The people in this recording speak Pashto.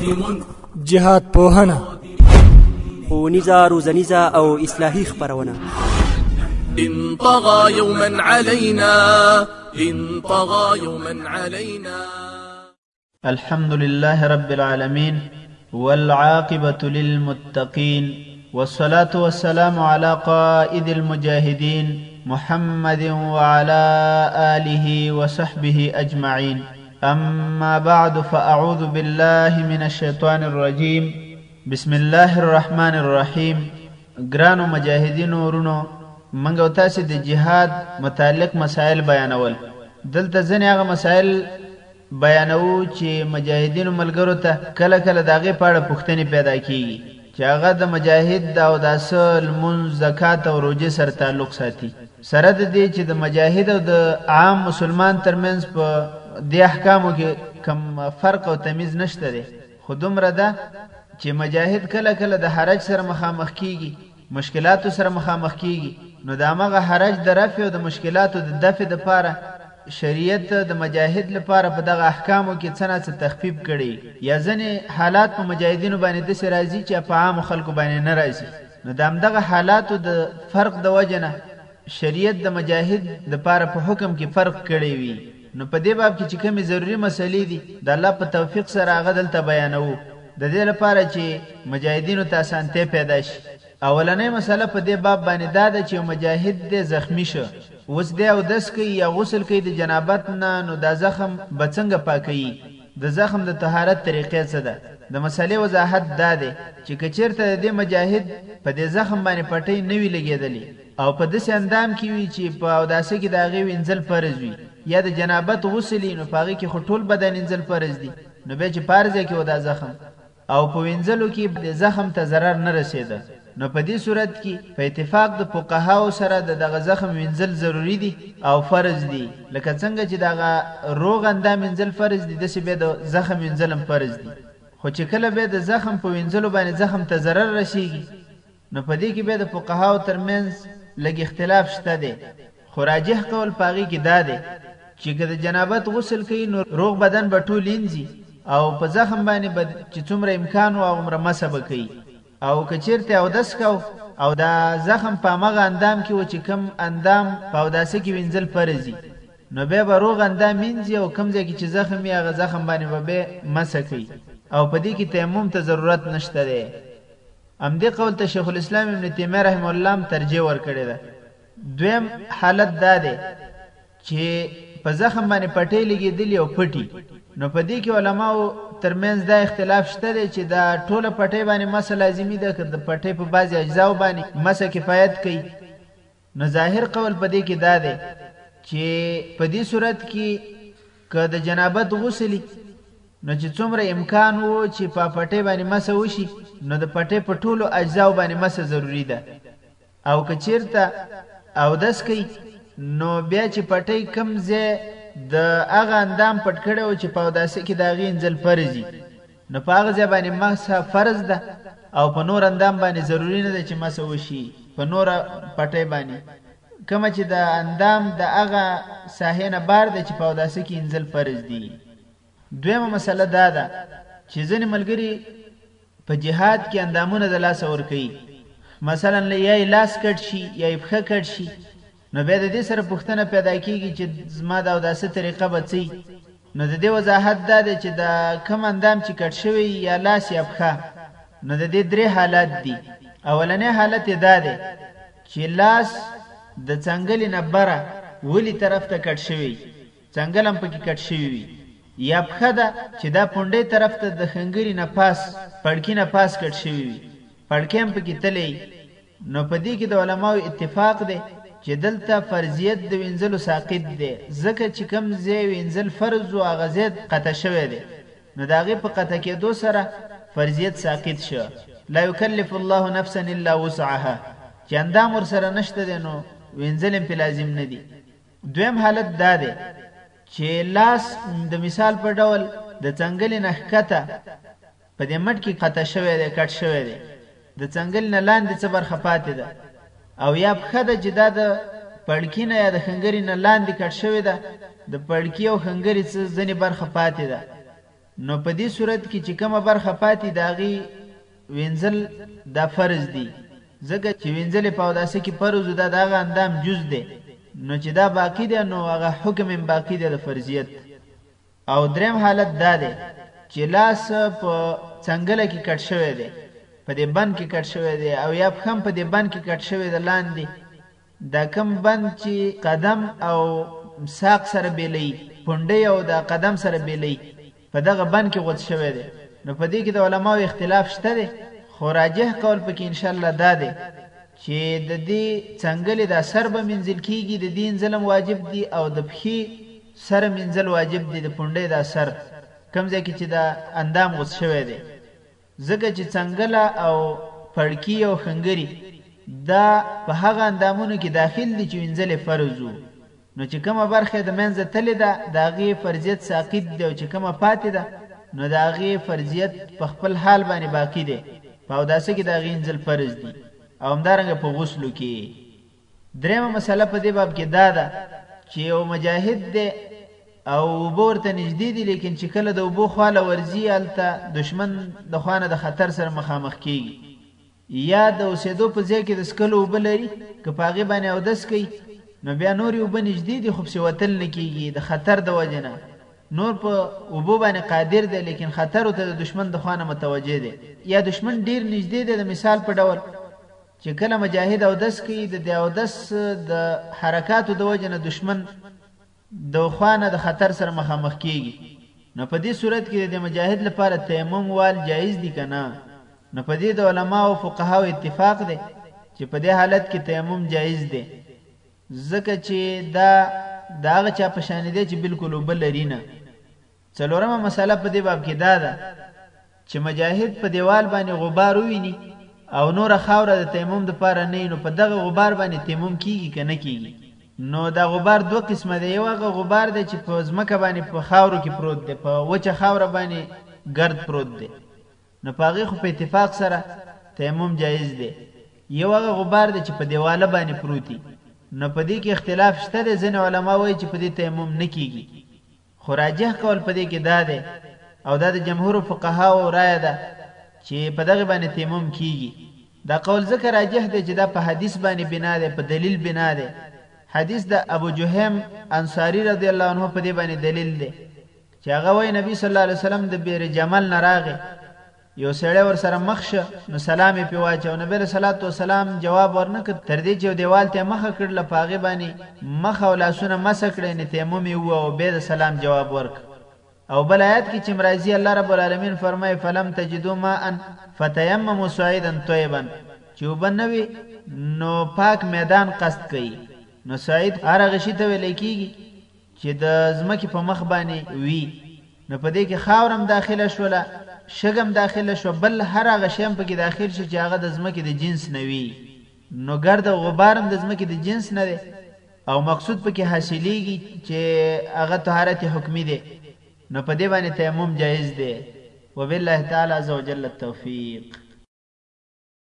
جهاد پوهنه، ښوونیزه روزنیزه او اصلاحي خپرونه. إن طغى يوما علينا إن طغى يوما علينا. الحمد لله رب العالمين والعاقبة للمتقين والصلاة والسلام على قائد المجاهدين محمد وعلى آله وصحبه أجمعين. أما بعد فأعوذ بالله من الشيطان الرجيم. بسم الله الرحمن الرحيم. ګرانو مجاهدینو ورونو، منګو تاسو د جهاد متعلق مسائل بیانول. دلته ځنې هغه مسائل بیانو چې مجاهدینو ملګرو ته کله کله د هغې په اړه پوښتنې پیدا کیږي چې هغه د مجاهد د اوداسه، لمونځ، زکات او روژې سره تعلق ساتي، سره د دې چې د مجاهد او د عام مسلمان ترمنځ په دې احکامو کې کم فرق او تمیز نشته دی. خو دومره ده چې مجاهد کله کله د حرج سره مخامخ کیږي، مشکلاتو سره مخامخ کیږي، نو د همغه حرج د رفع او د مشکلاتو د دفع دپاره شریعت د مجاهد لپاره په دغه احکامو کې څه نه څه تخفیف کړي، یا ځینې حالات په مجاهدینو باندې داسې راځي چې په عامو خلکو باندې نه راځي. نو د همدغه حالاتو د فرق د وجه نه شریعت د مجاهد دپاره په حکم کې فرق کړی وي. نو په دې باب کې چې کومې ضروري مسلې دي د الله په توفیق سره هغه دلته بیانوو، د دې لپاره چې مجاهدینو ته اسانتیا پیدا شي. اولنۍ مسله په دې باب باندې دا ده چې مجاهد دې زخمی شو، اوس دی اودس کوي یا غسل کوي د جنابت نه، نو دا زخم به څنګه پاکوي؟ د زخم د طهارت طریقې څه ده؟ د مسلې وضاحت دا دی چې که چېرته د دې مجاهد په دې زخم باندې پټۍ نه وي لګېدلې او په داسې اندام کې وي چې په اوداسه کې د هغې وینځل فرض وي، یا د جنابت غسل نو په هغې کې خو ټول بدن وینځل فرض دي، نو بیا چې پارځی کې و دا زخم او په وینځلو کې د زخم ته ضرر نه رسېده، نو په دې صورت کې په اتفاق د فقهاو سره د دغه زخم وینځل ضروري دي او فرض دي. لکه څنګه چې دغه روغ اندام وینځل فرض دي، داسې بیا د زخم وینځل هم فرض دي. خو چې کله بیا د زخم په وینځلو باندې زخم ته ضرر رسېږي، نو په دې کې بیا د فقهاو ترمنځ لږ اختلاف شته دی. خو راجح قول په هغې کې دا دی چې که د جنابت غسل کوي نو روغ بدن به ټول وینځي او په زخم باندې به چې څومره امکان و هغومره مسه به کوي، او که چېرته اودس کو او دا زخم په همغه اندام کې و چې کم اندام په اوداسه کې وینځل فرض دي، نو بیا به روغ اندام وینځي او کم ځای کې چې زخم وي هغه زخم باندې به بیا مسه کوي، او په دې کې تیمم ته ضرورت نشته دی. همدې قول ته شیخ الاسلام ابن تیمیه رحمه الله هم ترجیح ورکړې ده. دویم حالت دا دی چې په زخم باندې پټۍ لګېدلي او پټي، نو په دې کې علماو ترمنځ دا اختلاف شته دی چې دا ټوله پټۍ باندې مسه لازمي ده که د پټۍ په بعضې اجزاو باندې مسه کفایت کوي. نو ظاهر قول په دې کې دا دی چې په دې صورت کې که د جنابت غسلي نو چې څومره امکان و چې په پټۍ باندې مسه وشي، نو د پټۍ په ټولو اجزاو باندې مسه ضروري ده. او که چېرته اودس کوي نو بیا چې پټۍ کم ځای د هغه اندام پټ کړی و چې په اوداسه کې د هغې انځل فرض دي، نو په هغه ځای باندې مسه فرض ده او په نور اندام باندې ضروري نه ده چې مسه وشي. په نوره پټۍ باندې کومه چې د اندام د هغه ساحې نه بار ده چې په اوداسه کې انځل فرض دي. دویمه مسله دا ده چې ځینې ملګري په جهاد کې اندامونه د لاسه ورکوي، مثلا یا یې لاس کټ شي یا یې پښه کټ شي، نو بیا د دې سره پوښتنه پیدا کېږي چې زما د اوداسه طریقه به څه؟ نو د دې وضاحت دا دی چې د کم اندام چې کټ شوی یا لاس یا پښه، نو د دې درې حالات دي. اولنی حالت یې دا دی چې لاس د څنګلې نه بره ولي طرف ته کټ شوی، څنګل هم پکې کټ شوی وي، یا پښه ده چې دا پونډۍ طرف ته د خنګري نه پاس پړکي نه پاس کټ شوی وي، پړکۍ هم پکې تلی. نو په دې کې د علماو اتفاق دی چې دلته فرضیت د وینځلو ساقط دی، ځکه چې کم ځای وینځل فرض و هغه ځای قطع شوی دی، نو د هغې په قطع کېدو سره فرضیت ساقط شو. لا یکلف الله نفسا الا وسعها، چې اندام ورسره نشته دی نو وینځل هم پې لازم نه دي. دویم حالت دا دی چې لاس د مثال په ډول د څنګلې نه ښکته په دې مټ کې قطع شوی دی، کټ شوی دی، د څنګل نه لاندې څه برخه پاتې ده، او یا پښه ده چې دا د پړکي نه یا د خنګري نه لاندې کټ شوې ده، د پړکي او خنګري څه ځینې برخه پاتې ده، نو په دې صورت کې چې کومه برخه پاتې د هغې وینځل دا فرض دی، ځکه چې وینځل په اوداسه کې فرض دا د هغه اندام جز دی، نو چې دا باقی دی نو هغه حکم هم باقی دی د فرضیت. او دریم حالت دا دی چې لاس په څنګله کې کټ شوی دی، په دې بند کې کټ شوی دی، او یا پښه په دې بند کې کټ شوی دی لاندې، دا کم بند چې قدم او ساق سره بیلی، پونډۍ او د قدم سره بیلی، په دغه بند کې غوڅ شوی دی. نو په دې کې د علماو اختلاف شته دی، خو راجح قول پکې انشاءالله دا دی چې د دې څنګلې دا سر به منځل کېږي، د دې انځلم واجب دی، او د پښې سره منځل واجب دی، د پونډۍ دا سر کوم ځای کې چې دا اندام غوڅ شوی دی. ځکه چې څنګله او پړکي او خنګري دا په هغه اندامونو کې داخل دي چې وینځل فرض وو، نو چې کومه برخه د منځه تللی ده د هغې فرضیت ساقط دی، او چې کومه پاتې ده نو د هغې فرضیت په خپل حال باندې باقی دی. په اوداسه کې د هغې انځل فرض دي، او همدارنګه په غسلو کې. درېیمه مسله په دې باب کې دا ده چې یو مجاهد دی او اوبه ورته نږدې دي، لیکن چې کله د اوبو خواله ورځي هلته دشمن د خوا نه د خطر سره مخامخ کېږي، یا د اوسېدو په ځای کې د څښلو اوبه لري، که په هغې باندې اودس کوي نو بیا نورې اوبه نږدې دي، خو پسې وتل نه کېږي د خطر د وجې نه. نور په اوبو باندې قادر دی، لیکن خطر ورته د دشمن د خوا نه متوجه دی، یا دشمن ډېر نږدې دی. د مثال په ډول چې کله مجاهد اودس کوي، د دې اودس د حرکاتو د وجې نه دشمن د خوا نه د خطر سره مخامخ کېږي، نو په دې صورت کې د مجاهد لپاره تیمم وال جایز دي که نه؟ نو په دې د علماو او فقهاو اتفاق دی چې په دې حالت کې تیمم جایز دی، ځکه چې دا د هغه چا په شانې دی چې بالکل اوبه لري نه. څلورمه مسله په دې باب کې دا ده چې مجاهد په دیوال باندې غبار وویني او نوره خاوره د تیمم دپاره نه وي، نو په دغه غبار باندې تیمم کېږي که نه کېږي؟ نو دا غبار دوه قسمه دی، یو هغه غبار دی چې په ځمکه باندې په خاورو کې پروت دی، په وچه خاوره باندې ګرد پروت دی، نو په هغې خو په اتفاق سره تیمم جایز دی. یو هغه غبار دی چې په دیواله باندې پروتي، نو په دې کې اختلاف شته دی، ځینې علما وایي چې په دې تیمم نه کېږي، خو راجح قول په دې کې دا دی، او دا د جمهور فقهاو رایه ده چې په دغه باندې تیمم کېږي. دا قول ځکه راجح دی چې دا په حدیث باندې بنا دی، په دلیل بنا دی. حدیث د ابو جهم انصاری رضی الله عنه په دې باندې دلیل دی چې هغه وایي نبی صلی الله علیه وسلم د بیر جمل نه راغی، یو سړی ورسره مخ شه، نو سلام یې پرې واچو، نبی علیه صلات وسلام جواب ورنه کړ، تر دې چې یو دیوال ته مخه کړله، په هغې باندې مخ او لاسونه مسح کړه، یعنې تیمم یې ووه، او بیا د سلام جواب ورکړ. او بل آیت کې چې راځي الله رب العالمین فرمایي فلم تجدوا ماء فتیمموا صعیدا طیبا، چې اوبه نه وي نو پاک میدان قصد کوي. نو صعید هر هغه شي ته ویلی کېږي چې د ځمکې په مخ باندې وي، نو په دې کې خاوره هم داخله شوله، شګم داخله شو، بل هر هغه شی هم پکې داخل شي چې هغه د ځمکې د جنس نه وي، نو ګرد او غبار هم د ځمکې د جنس نه دی، او مقصود پکې حاصلیږي چې هغه طهارت حکمي دی، نو په دې باندې تیمم جایز دی. وبالله تعالی عز وجل التوفیق.